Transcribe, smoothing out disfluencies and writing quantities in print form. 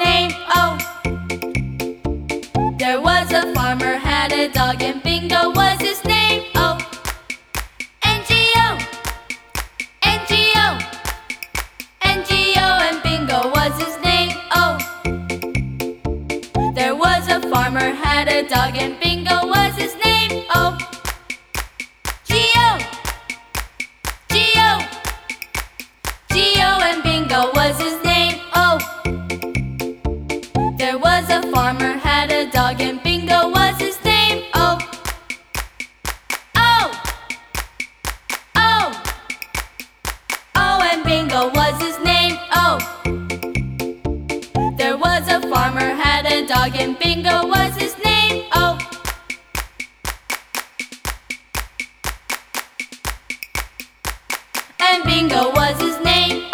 name? Oh, there was a farmer had a dog and Bingo was his name. Oh, N-G-O, N-G-O, N-G-O and Bingo was his name. Oh, there was a farmer had a dog and Bingo was his name. Oh, G-O, G-O, G-O and Bingo was his name. Oh, there was a farmer had a dog and Bingo was his name. Oh, oh, oh, oh and Bingo was his name. Oh, there was a farmer had a dog and Bingo was his name. Oh, and Bingo was his name.